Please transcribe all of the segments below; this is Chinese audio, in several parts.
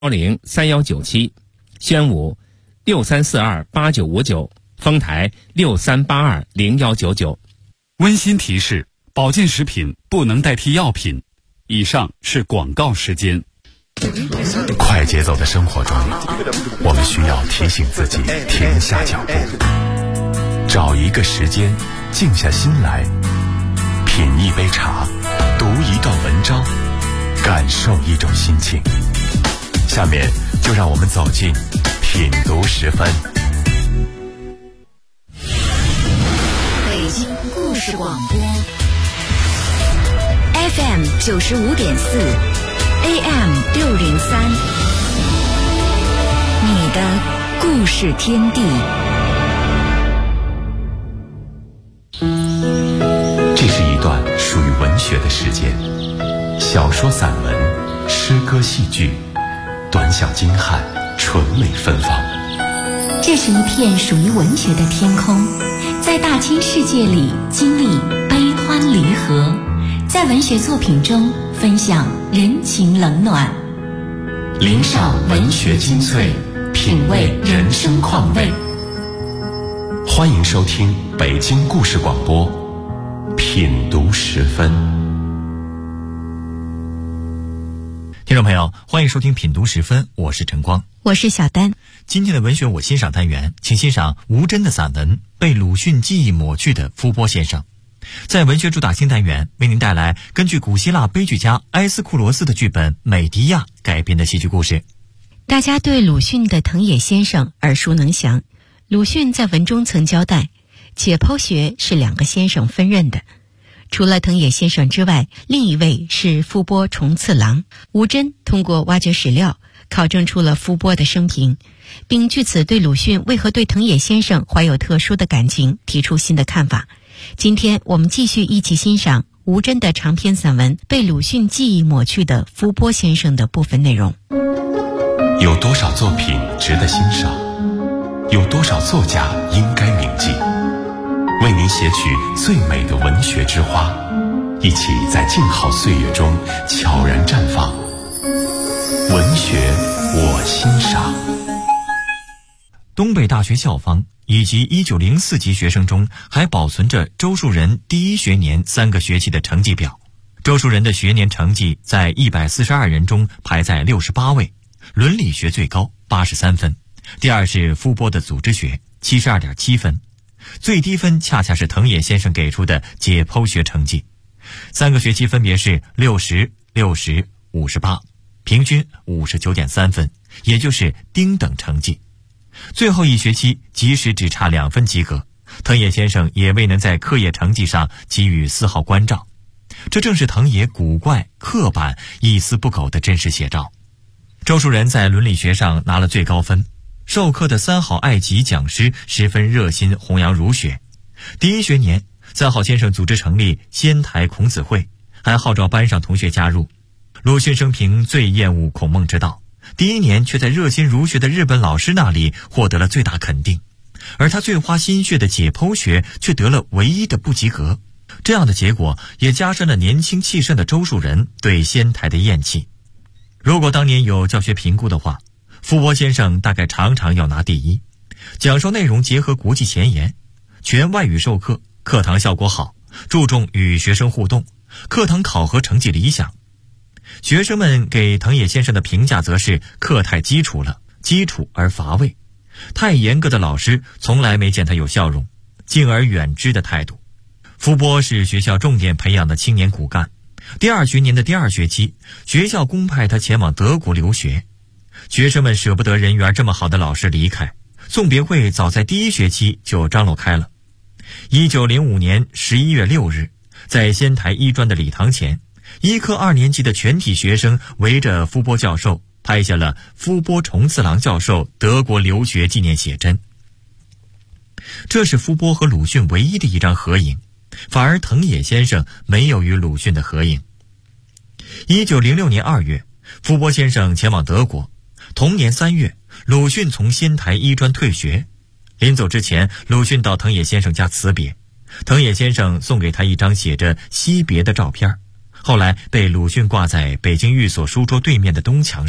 03197，宣武63428959，丰台63820199。 温馨提示：保健食品不能代替药品。以上是广告时间。 快节奏的生活中，我们需要提醒自己停下脚步，找一个时间静下心来，品一杯茶，读一段文章，感受一种心情。下面就让我们走进品读10分。 北京故事广播 FM 95.4 AM 603，你的故事天地。 这是一段属于文学的时间，小说、散文、诗歌、戏剧，短小精悍，纯美芬芳。 这是一片属于文学的天空，在大千世界里经历悲欢离合，在文学作品中分享人情冷暖， 领赏文学精粹，品味人生况味。欢迎收听北京故事广播品读10分。 听众朋友，欢迎收听品读10分，我是陈光， 我是小丹。 今天的文学我欣赏单元，请欣赏吴真的散文《被鲁迅记忆抹去的夫波先生》。在文学主打新单元，为您带来根据古希腊悲剧家埃斯库罗斯的剧本《美狄亚》改编的戏剧故事。 大家对鲁迅的藤野先生耳熟能详，鲁迅在文中曾交代，解剖学是2个先生分任的，除了藤野先生之外，另一位是夫波重次郎。吴真通过挖掘史料，考证出了夫波的生平，并据此对鲁迅为何对藤野先生怀有特殊的感情提出新的看法。今天我们继续一起欣赏吴真的长篇散文《被鲁迅记忆抹去的夫波先生》的部分内容。 有多少作品值得欣赏？有多少作家应该铭记？为您写取最美的文学之花，一起在静好岁月中悄然绽放。文学我欣赏。 东北大学校方以及1904级学生中还保存着周树人第1学年3个学期的成绩表。周树人的学年成绩在142人中排在68位，伦理学最高83分，第二是夫波的组织学 72.7 分，最低分恰恰是藤野先生给出的解剖学成绩。3个学期分别是60、60、58，平均59.3分，也就是丁等成绩。最后1学期即使只差2分及格，藤野先生也未能在课业成绩上给予丝毫关照，这正是藤野古怪、刻板、一丝不苟的真实写照。周树人在伦理学上拿了最高分，授课的3好爱吉讲师十分热心弘扬儒学。第1学年，3好先生组织成立仙台孔子会，还号召班上同学加入。鲁迅生平最厌恶孔孟之道，第1年却在热心儒学的日本老师那里获得了最大肯定，而他最花心血的解剖学却得了唯一的不及格。这样的结果也加深了年轻气盛的周树人对仙台的厌弃。如果当年有教学评估的话，夫波先生大概常常要拿第1。讲授内容结合国际前沿，全外语授课，课堂效果好，注重与学生互动，课堂考核成绩理想。学生们给藤野先生的评价则是课太基础了，基础而乏味，太严格的老师从来没见他有笑容，敬而远之的态度。夫波是学校重点培养的青年骨干，第2学年的第2学期，学校公派他前往德国留学。学生们舍不得人缘这么好的老师离开，送别会早在第1学期就张罗开了。1905年11月6日，在仙台医专的礼堂前，医科2年级的全体学生围着夫波教授拍下了夫波重次郎教授德国留学纪念写真。这是夫波和鲁迅唯一的一张合影，反而藤野先生没有与鲁迅的合影。1906年2月，夫波先生前往德国，同年3月，鲁迅从仙台医专退学。临走之前，鲁迅到藤野先生家辞别，藤野先生送给他一张写着惜别的照片，后来被鲁迅挂在北京寓所书桌对面的东墙上，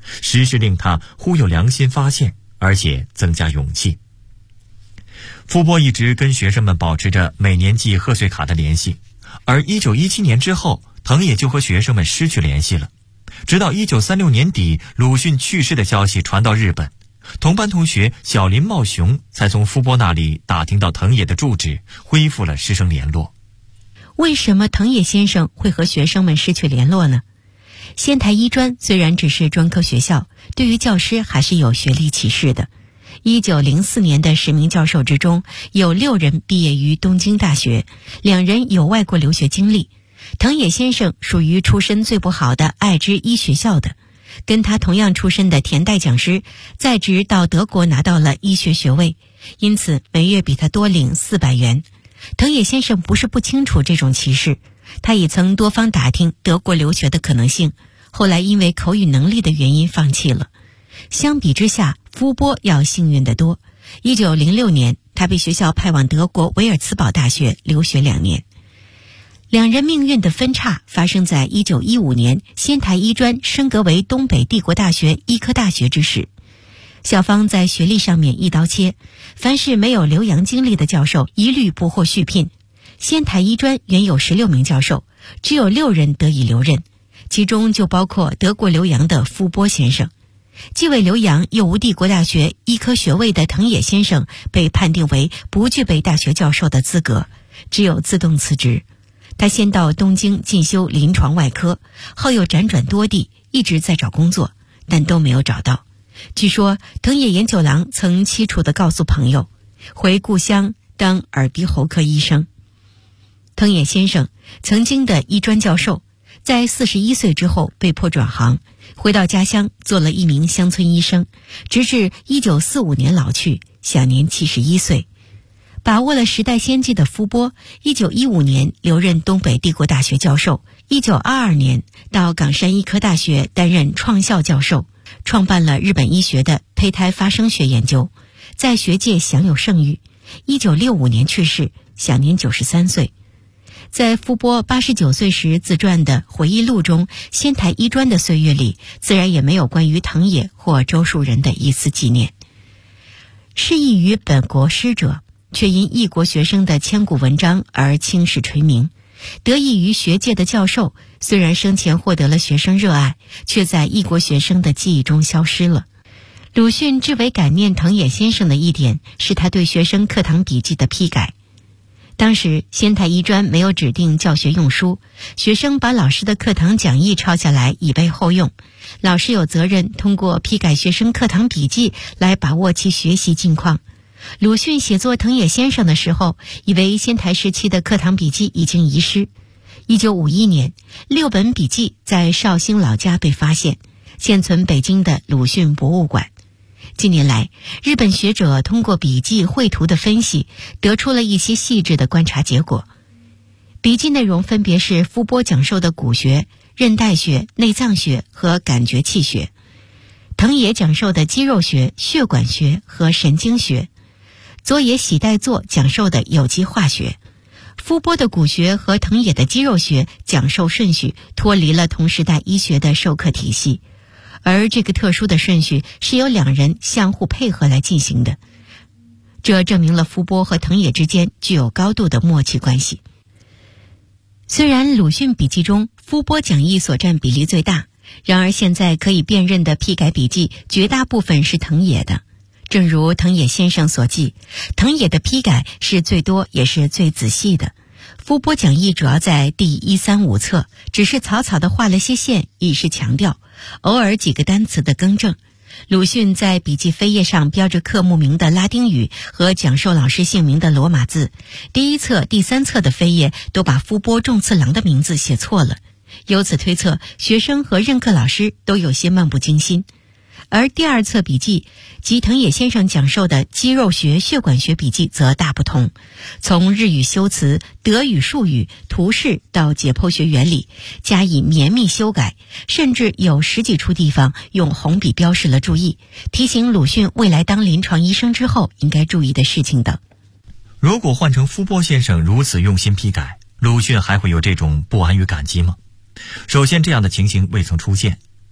实是令他忽有良心发现，而且增加勇气。傅波一直跟学生们保持着每年寄贺岁卡的联系，而1917年之后，藤野就和学生们失去联系了。直到1936年底，鲁迅去世的消息传到日本，同班同学小林茂雄才从傅波那里打听到藤野的住址，恢复了师生联络。 为什么藤野先生会和学生们失去联络呢？仙台医专虽然只是专科学校，对于教师还是有学历歧视的。1904年的10名教授之中，有6人毕业于东京大学，2人有外国留学经历。藤野先生属于出身最不好的爱知医学校的，跟他同样出身的田代讲师在职到德国拿到了医学学位，因此每月比他多领400元。藤野先生不是不清楚这种歧视，他也曾多方打听德国留学的可能性，后来因为口语能力的原因放弃了。相比之下，傅波要幸运得多。1906年，他被学校派往德国维尔茨堡大学留学2年。2人命运的分叉发生在1915年仙台医专升格为东北帝国大学医科大学之时。校方在学历上面一刀切，凡是没有留洋经历的教授一律不获续聘。仙台医专原有16名教授，只有6人得以留任，其中就包括德国留洋的傅波先生。既未留洋又无帝国大学医科学位的藤野先生被判定为不具备大学教授的资格，只有自动辞职。他先到东京进修临床外科，后又辗转多地，一直在找工作，但都没有找到。据说藤野研九郎曾凄楚地告诉朋友，回故乡当耳鼻喉科医生。藤野先生曾经的医专教授，在41岁之后被迫转行，回到家乡做了一名乡村医生，直至1945年老去，享年71岁。把握了时代先机的傅波，1915年留任东北帝国大学教授，1922年到冈山医科大学担任创校教授，创办了日本医学的胚胎发生学研究，在学界享有盛誉。1965年去世，享年93岁。在傅波89岁时自传的回忆录中，仙台医专的岁月里，自然也没有关于藤野或周树人的一丝纪念。适宜于本国师者，却因异国学生的千古文章而青史垂名。得益于学界的教授，虽然生前获得了学生热爱，却在异国学生的记忆中消失了。鲁迅至为感念藤野先生的一点，是他对学生课堂笔记的批改。当时仙台医专没有指定教学用书，学生把老师的课堂讲义抄下来以备后用，老师有责任通过批改学生课堂笔记来把握其学习境况。鲁迅写作藤野先生的时候，以为仙台时期的课堂笔记已经遗失。1951年，6本笔记在绍兴老家被发现，现存北京的鲁迅博物馆。近年来，日本学者通过笔记绘图的分析，得出了一些细致的观察结果。笔记内容分别是傅波讲授的骨学、韧带学、内脏学和感觉器学，藤野讲授的肌肉学、血管学和神经学，佐野喜代作讲授的有机化学。傅波的骨学和藤野的肌肉学讲授顺序脱离了同时代医学的授课体系，而这个特殊的顺序是由2人相互配合来进行的，这证明了傅波和藤野之间具有高度的默契关系。虽然鲁迅笔记中傅波讲义所占比例最大，然而现在可以辨认的批改笔记绝大部分是藤野的。正如藤野先生所记，藤野的批改是最多也是最仔细的。傅波讲义主要在第135册，只是草草地画了些线，以示强调，偶尔几个单词的更正。鲁迅在笔记扉页上标着科目名的拉丁语和讲授老师姓名的罗马字，第1册、第3册的扉页都把傅波重次郎的名字写错了，由此推测学生和任课老师都有些漫不经心。而第2册笔记及藤野先生讲授的肌肉学、血管学笔记则大不同，从日语修辞、德语术语、图示到解剖学原理加以绵密修改，甚至有10几处地方用红笔标示了注意，提醒鲁迅未来当临床医生之后应该注意的事情等。 如果换成傅波先生如此用心批改，鲁迅还会有这种不安与感激吗？首先，这样的情形未曾出现。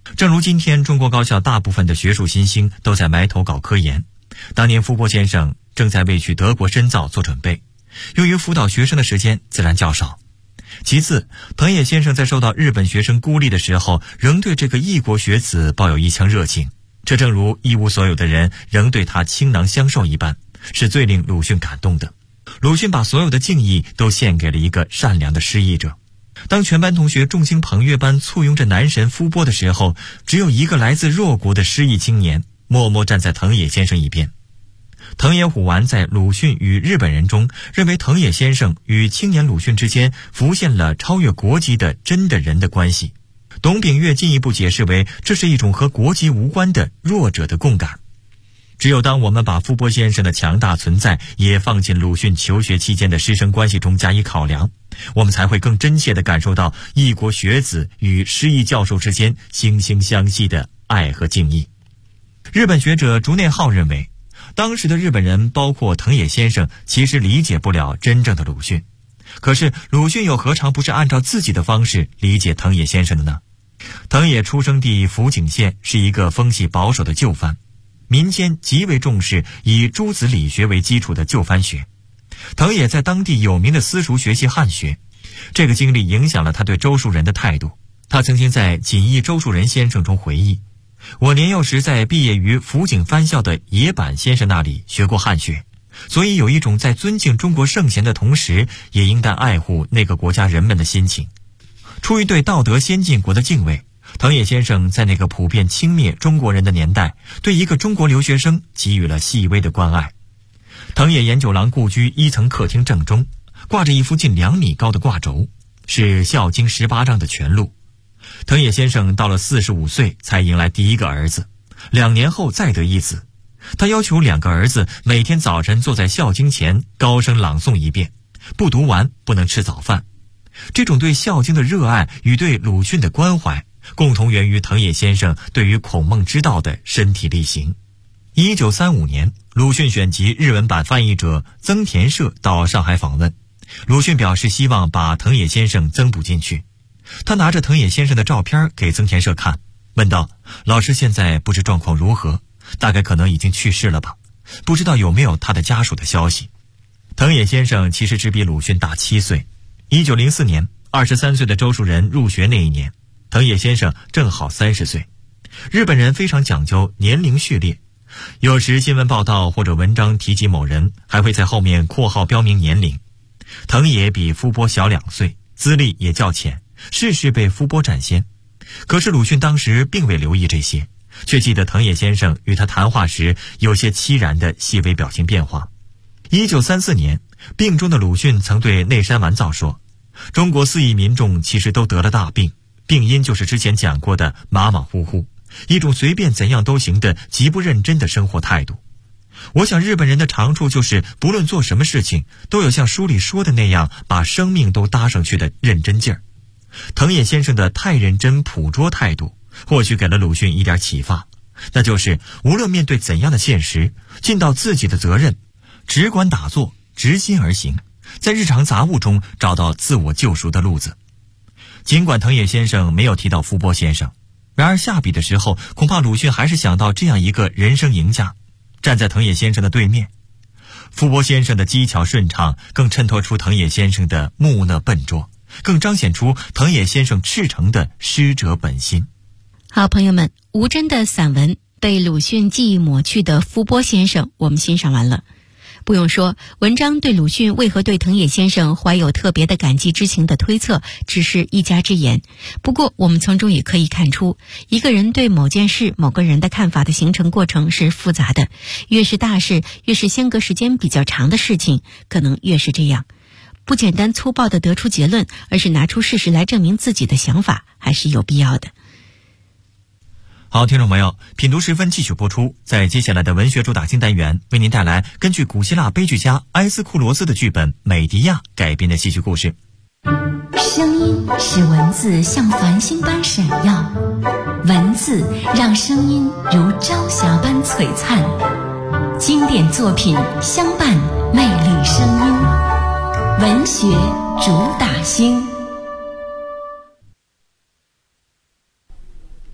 正如今天中国高校大部分的学术新星都在埋头搞科研，当年傅波先生正在为去德国深造做准备，由于辅导学生的时间自然较少。其次，藤野先生在受到日本学生孤立的时候，仍对这个异国学子抱有一腔热情，这正如一无所有的人仍对他倾囊相授一般，是最令鲁迅感动的。鲁迅把所有的敬意都献给了一个善良的失意者。当全班同学众星捧月般簇拥着男神傅波的时候，只有一个来自弱国的失意青年默默站在藤野先生一边。藤野虎丸在《鲁迅与日本人》中认为，藤野先生与青年鲁迅之间浮现了超越国籍的真的人的关系。董秉岳进一步解释为，这是一种和国籍无关的弱者的共感。只有当我们把傅波先生的强大存在也放进鲁迅求学期间的师生关系中加以考量，我们才会更真切地感受到异国学子与失意教授之间惺惺相惜的爱和敬意。日本学者竹内浩认为，当时的日本人包括藤野先生其实理解不了真正的鲁迅，可是鲁迅又何尝不是按照自己的方式理解藤野先生的呢？藤野出生地福井县是一个风气保守的旧藩，民间极为重视以诸子理学为基础的旧藩学。藤野在当地有名的私塾学习汉学，这个经历影响了他对周树人的态度。他曾经在《锦衣周树人先生》中回忆，我年幼时在毕业于福井藩校的野坂先生那里学过汉学，所以有一种在尊敬中国圣贤的同时，也应当爱护那个国家人们的心情。出于对道德先进国的敬畏，藤野先生在那个普遍轻蔑中国人的年代，对一个中国留学生给予了细微的关爱。藤野研九郎故居一层客厅正中挂着一幅近2米高的挂轴，是《孝经》18章的全录。藤野先生到了45岁才迎来第一个儿子，2年后再得一子。他要求2个儿子每天早晨坐在《孝经》前高声朗诵一遍，不读完不能吃早饭。这种对《孝经》的热爱与对鲁迅的关怀，共同源于藤野先生对于孔孟之道的身体力行。1935年，鲁迅选集日文版翻译者曾田社到上海访问，鲁迅表示希望把藤野先生增补进去。他拿着藤野先生的照片给曾田社看，问道：老师现在不知状况如何，大概可能已经去世了吧，不知道有没有他的家属的消息。藤野先生其实只比鲁迅大7岁。1904年，23岁的周树人入学那一年，藤野先生正好30岁。日本人非常讲究年龄序列，有时新闻报道或者文章提及某人，还会在后面括号标明年龄。藤野比傅波小2岁，资历也较浅，事事被傅波占先。可是鲁迅当时并未留意这些，却记得藤野先生与他谈话时有些凄然的细微表情变化。1934年，病中的鲁迅曾对内山完造说，中国4亿民众其实都得了大病，病因就是之前讲过的马马虎虎，一种随便怎样都行的极不认真的生活态度。我想日本人的长处就是不论做什么事情都有像书里说的那样把生命都搭上去的认真劲儿。藤野先生的太认真朴拙态度或许给了鲁迅一点启发，那就是无论面对怎样的现实，尽到自己的责任，只管打坐，直心而行，在日常杂物中找到自我救赎的路子。尽管藤野先生没有提到傅波先生，然而下笔的时候，恐怕鲁迅还是想到这样一个人生赢家，站在藤野先生的对面。傅波先生的机巧顺畅，更衬托出藤野先生的木讷笨拙，更彰显出藤野先生赤诚的师者本心。 好，朋友们，吴真的散文《被鲁迅记忆抹去的傅波先生》我们欣赏完了。不用说，文章对鲁迅为何对藤野先生怀有特别的感激之情的推测只是一家之言。不过我们从中也可以看出，一个人对某件事某个人的看法的形成过程是复杂的，越是大事，越是相隔时间比较长的事情，可能越是这样。不简单粗暴地得出结论，而是拿出事实来证明自己的想法，还是有必要的。 好，听众朋友，品读时分继续播出。在接下来的文学主打新单元，为您带来根据古希腊悲剧家埃斯库罗斯的剧本《美狄亚》改编的戏剧故事。 声音使文字像繁星般闪耀，文字让声音如朝霞般璀璨。经典作品相伴，魅力声音，文学主打星。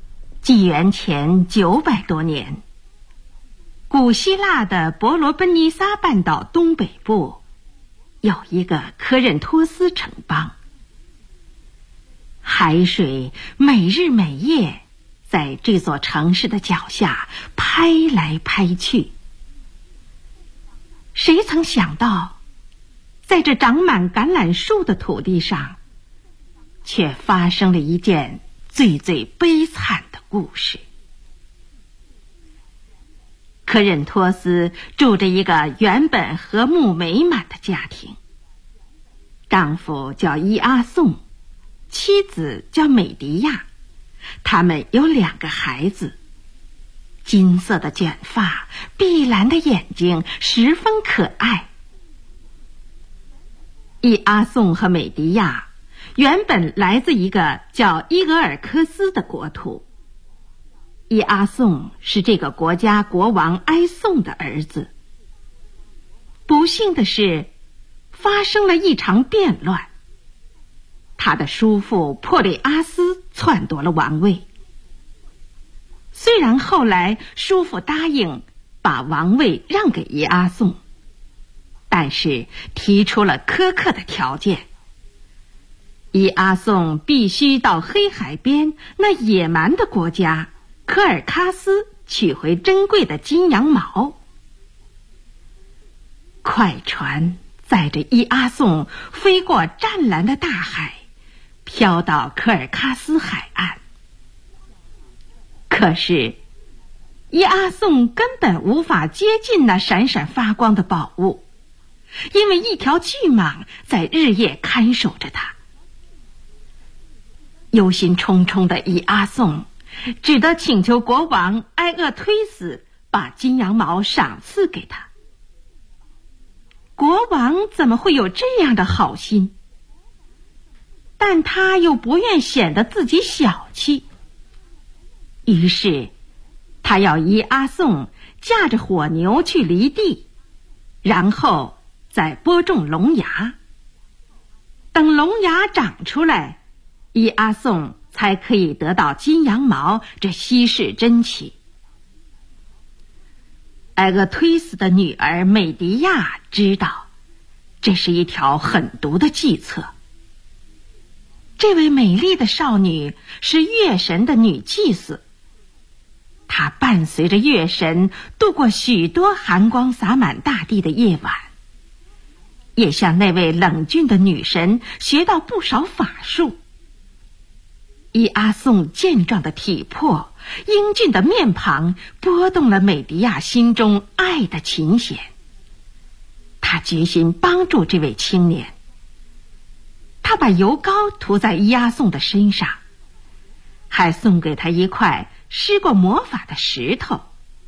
纪元前900多年，古希腊的伯罗奔尼撒半岛东北部有一个科任托斯城邦。海水每日每夜在这座城市的脚下拍来拍去。谁曾想到，在这长满橄榄树的土地上，却发生了一件最最悲惨的故事。科任托斯住着一个原本和睦美满的家庭，丈夫叫伊阿宋，妻子叫美狄亚，他们有2个孩子，金色的卷发，碧蓝的眼睛，十分可爱。伊阿宋和美狄亚原本来自一个叫伊俄尔科斯的国土。伊阿宋是这个国家国王埃宋的儿子。不幸的是，发生了一场变乱，他的叔父珀雷阿斯篡夺了王位。虽然后来叔父答应把王位让给伊阿宋，但是提出了苛刻的条件。伊阿宋必须到黑海边那野蛮的国家科尔喀斯取回珍贵的金羊毛。快船载着伊阿宋飞过湛蓝的大海，飘到科尔喀斯海岸。可是伊阿宋根本无法接近那闪闪发光的宝物，因为一条巨蟒在日夜看守着他。忧心忡忡的伊阿宋只得请求国王埃厄忒斯把金羊毛赏赐给他。国王怎么会有这样的好心？但他又不愿显得自己小气，于是他要伊阿宋驾着火牛去犁地，然后再播种龙芽。等龙芽长出来，伊阿宋才可以得到金羊毛这稀世珍奇。埃厄忒斯的女儿美狄亚知道这是一条狠毒的计策。这位美丽的少女是月神的女祭司，她伴随着月神度过许多寒光洒满大地的夜晚，也向那位冷峻的女神学到不少法术。伊阿宋健壮的体魄，英俊的面庞，拨动了美狄亚心中爱的琴弦。他决心帮助这位青年。他把油膏涂在伊阿宋的身上，还送给他一块施过魔法的石头。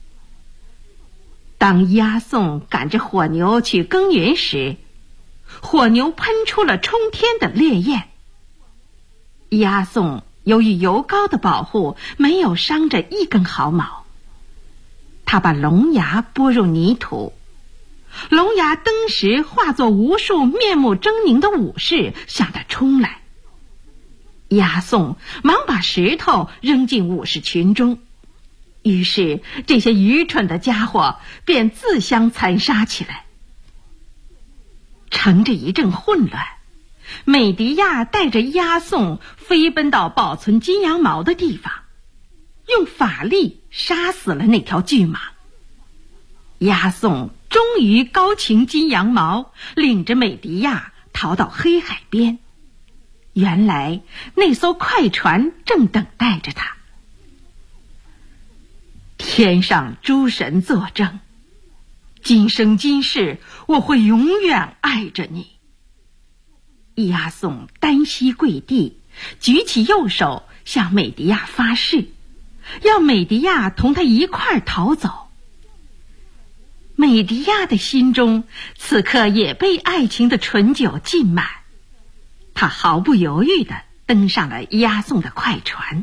当伊阿宋赶着火牛去耕耘时，火牛喷出了冲天的烈焰。伊阿宋由于油膏的保护，没有伤着一根毫毛。他把龙牙拨入泥土，龙牙登时化作无数面目狰狞的武士向他冲来。伊阿宋忙把石头扔进武士群中，于是这些愚蠢的家伙便自相残杀起来。乘着一阵混乱，美狄亚带着伊阿宋飞奔到保存金羊毛的地方，用法力杀死了那条巨蟒。伊阿宋终于高擎金羊毛，领着美狄亚逃到黑海边。原来那艘快船正等待着他。天上诸神作证，今生今世我会永远爱着你。伊阿宋单膝跪地，举起右手向美狄亚发誓，要美狄亚同他一块儿逃走。美狄亚的心中此刻也被爱情的醇酒浸满，他毫不犹豫地登上了伊阿宋的快船。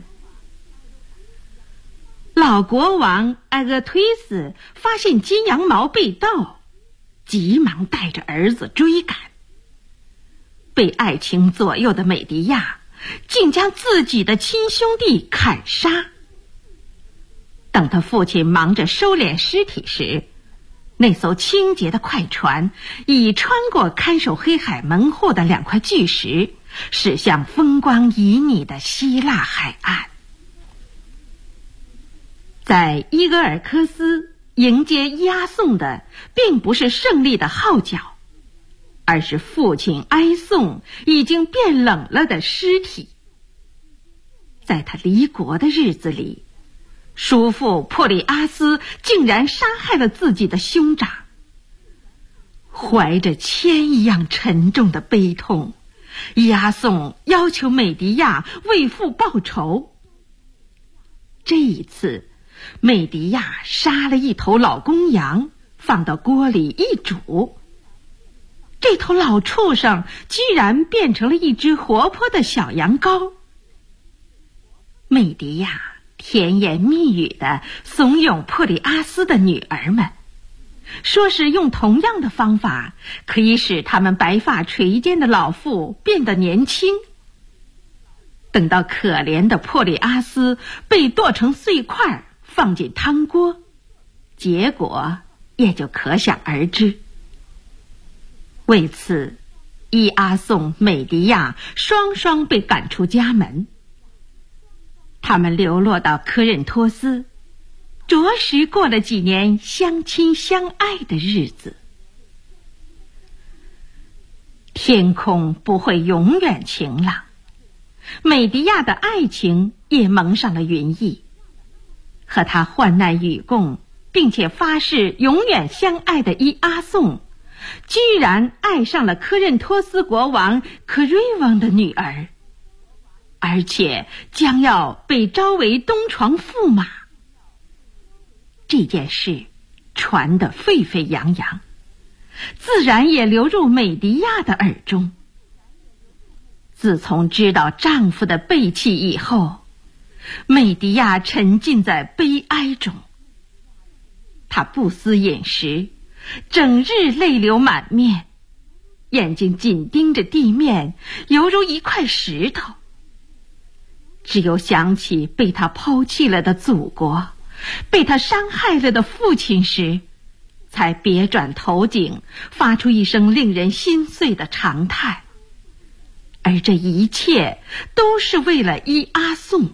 老国王埃厄忒斯发现金羊毛被盗，急忙带着儿子追赶。被爱情左右的美狄亚竟将自己的亲兄弟砍杀。 等他父亲忙着收敛尸体时，那艘清洁的快船已穿过看守黑海门户的2块巨石，驶向风光旖旎的希腊海岸。在伊俄尔科斯迎接伊阿宋的并不是胜利的号角，而是父亲哀宋已经变冷了的尸体。在他离国的日子里，叔父珀里阿斯竟然杀害了自己的兄长。怀着铅一样沉重的悲痛，伊阿宋要求美狄亚为父报仇。这一次，美狄亚杀了一头老公羊，放到锅里一煮。这头老畜生居然变成了一只活泼的小羊羔。美狄亚甜言蜜语地怂恿珀里阿斯的女儿们，说是用同样的方法可以使他们白发垂肩的老妇变得年轻。等到可怜的珀里阿斯被剁成碎块放进汤锅，结果也就可想而知。为此，伊阿宋、美狄亚双双被赶出家门。他们流落到科任托斯，着实过了几年相亲相爱的日子。天空不会永远晴朗，美狄亚的爱情也蒙上了云翳。和他患难与共，并且发誓永远相爱的伊阿宋，居然爱上了科任托斯国王科瑞翁的女儿，而且将要被招为东床驸马。这件事传得沸沸扬扬，自然也流入美狄亚的耳中。自从知道丈夫的背弃以后，美狄亚沉浸在悲哀中。她不思饮食，整日泪流满面，眼睛紧盯着地面，犹如一块石头。只有想起被他抛弃了的祖国，被他伤害了的父亲时，才别转头颈，发出一声令人心碎的长叹。而这一切都是为了伊阿宋。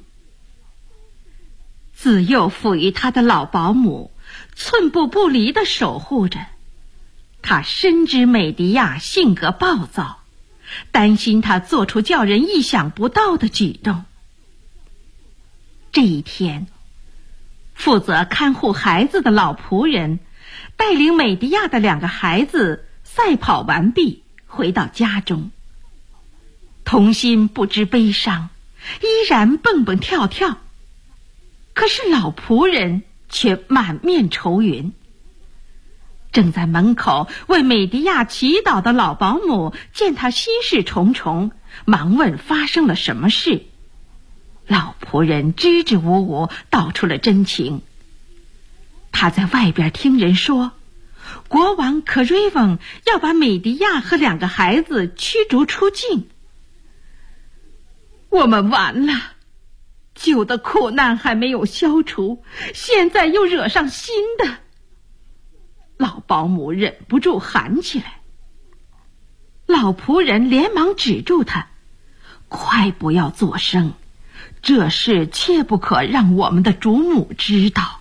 自幼抚育他的老保姆寸步不离地守护着他，深知美狄亚性格暴躁，担心他做出叫人意想不到的举动。这一天，负责看护孩子的老仆人带领美狄亚的2个孩子赛跑完毕，回到家中。童心不知悲伤，依然蹦蹦跳跳。可是老仆人却满面愁云。正在门口为美狄亚祈祷的老保姆见他心事重重，忙问发生了什么事。老仆人支支吾吾道出了真情。他在外边听人说，国王可瑞翁要把美狄亚和2个孩子驱逐出境。我们完了，旧的苦难还没有消除，现在又惹上新的。老保姆忍不住喊起来。老仆人连忙止住他，快不要作声，这事切不可让我们的主母知道。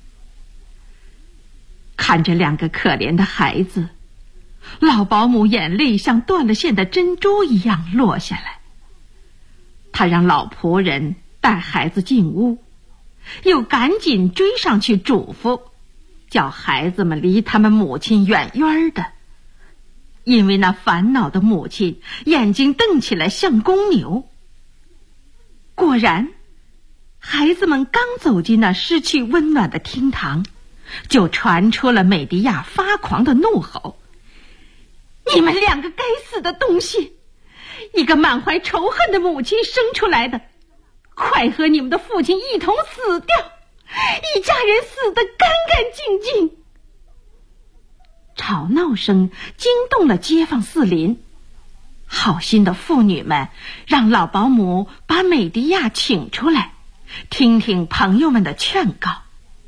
看着2个可怜的孩子，老保姆眼泪像断了线的珍珠一样落下来。他让老仆人带孩子进屋，又赶紧追上去嘱咐，叫孩子们离他们母亲远远的，因为那烦恼的母亲眼睛瞪起来像公牛。果然，孩子们刚走进那失去温暖的厅堂，就传出了美狄亚发狂的怒吼：你们2个该死的东西，一个满怀仇恨的母亲生出来的，快和你们的父亲一同死掉，一家人死得干干净净。吵闹声惊动了街坊四邻，好心的妇女们让老保姆把美狄亚请出来，听听朋友们的劝告。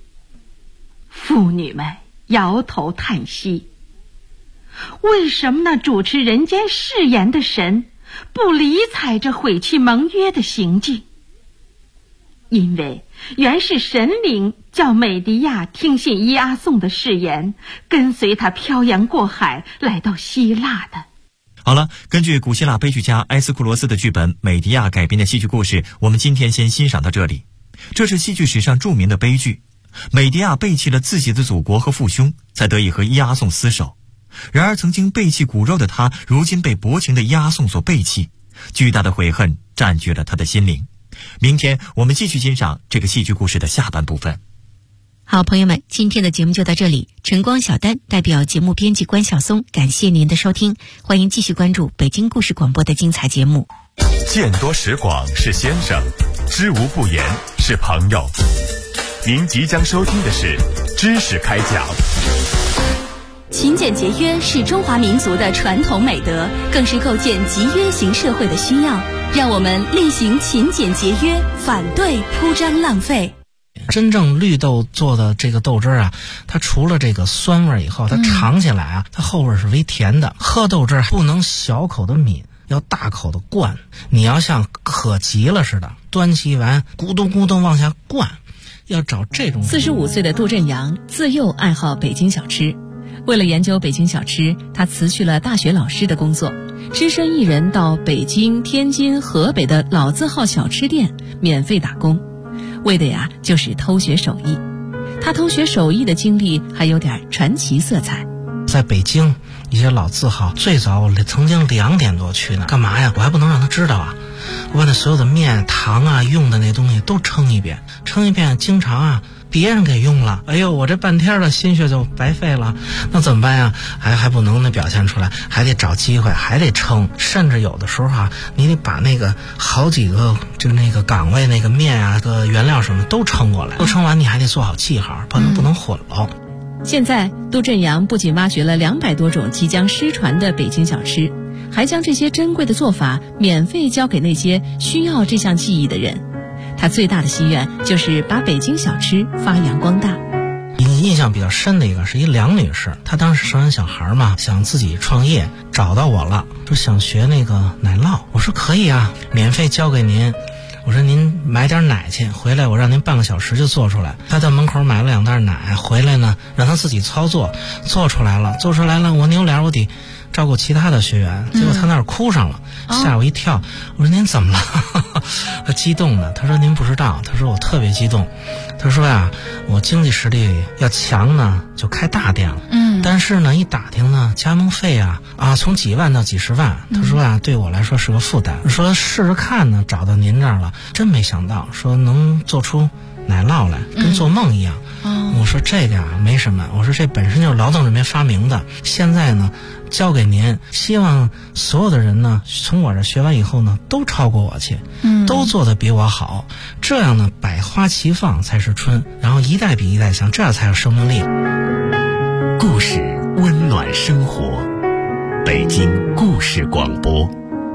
妇女们摇头叹息。为什么那主持人间誓言的神不理睬这毁弃盟约的行径？因为原是神灵叫美狄亚听信伊阿宋的誓言，跟随他漂洋过海来到希腊的。 好了，根据古希腊悲剧家埃斯库罗斯的剧本《美狄亚》改编的戏剧故事，我们今天先欣赏到这里。这是戏剧史上著名的悲剧，美狄亚背弃了自己的祖国和父兄，才得以和伊阿宋厮守。然而曾经背弃骨肉的他，如今被薄情的伊阿宋所背弃，巨大的悔恨占据了他的心灵。明天我们继续欣赏这个戏剧故事的下半部分。 好，朋友们，今天的节目就到这里。晨光小丹代表节目编辑关晓松，感谢您的收听，欢迎继续关注北京故事广播的精彩节目。 见多识广是先生，知无不言是朋友。您即将收听的是知识开讲。 勤俭节约是中华民族的传统美德，更是构建集约型社会的需要。让我们厉行勤俭节约，反对铺张浪费。 真正绿豆做的这个豆汁啊，它除了这个酸味以后，它尝起来啊，它后味是微甜的。喝豆汁不能小口的抿，要大口的灌。你要像渴急了似的，端起碗咕咚咕咚往下灌，要找这种。 45岁的杜振阳自幼爱好北京小吃，为了研究北京小吃，他辞去了大学老师的工作，只身一人到北京、天津、河北的老字号小吃店免费打工，为的呀就是偷学手艺。他偷学手艺的经历还有点传奇色彩。 在北京一些老字号，最早我曾经2点多去呢，干嘛呀？我还不能让他知道啊！我把那所有的面、糖啊、用的那东西都称一遍，经常啊别人给用了，哎呦，我这半天的心血就白费了，那怎么办呀？还不能表现出来，还得找机会，还得称，甚至有的时候啊，你得把那个好几个就那个岗位那个面啊、个原料什么都称过来，都称完你还得做好记号，不能混了。 现在杜振阳不仅挖掘了200多种即将失传的北京小吃，还将这些珍贵的做法免费教给那些需要这项技艺的人。他最大的心愿就是把北京小吃发扬光大。 印象比较深的一个是一梁女士，她当时生完小孩嘛，想自己创业，找到我了，说想学那个奶酪。我说可以啊，免费教给您。我说您买点奶去，回来我让您半个小时就做出来。他到门口买了2袋奶，回来呢让他自己操作，做出来了，我扭脸我得照顾其他的学员，结果他那儿哭上了，吓我一跳。我说您怎么了？他激动的，他说您不知道，他说我特别激动。他说呀，我经济实力要强呢，就开大店了。但是呢，一打听呢，加盟费啊从几万到几十万。他说呀，对我来说是个负担。说试试看呢，找到您这儿了，真没想到，说能做出奶酪来，跟做梦一样。我说这个没什么，我说这本身就是劳动人民发明的，现在呢交给您，希望所有的人呢从我这学完以后呢都超过我去，都做得比我好，这样呢百花齐放才是春，然后一代比一代强，这样才有生命力。 故事温暖生活，北京故事广播。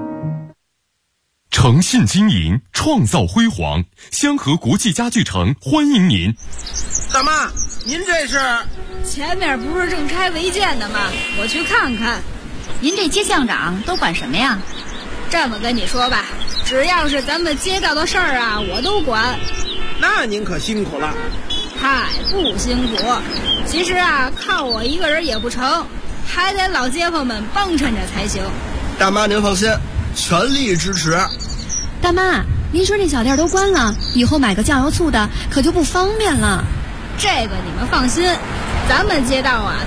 诚信经营，创造辉煌，香河国际家具城欢迎您。 大妈，您这是？ 前面不是正拆违建的吗？我去看看。 您这街巷长都管什么呀？ 这么跟你说吧，只要是咱们街道的事儿啊，我都管。 那您可辛苦了。 嗨，不辛苦。其实啊，靠我一个人也不成，还得老街坊们帮衬着才行。 大妈您放心，全力支持。 大妈，您说这小店都关了，以后买个酱油醋的可就不方便了。 这个你们放心，咱们街道啊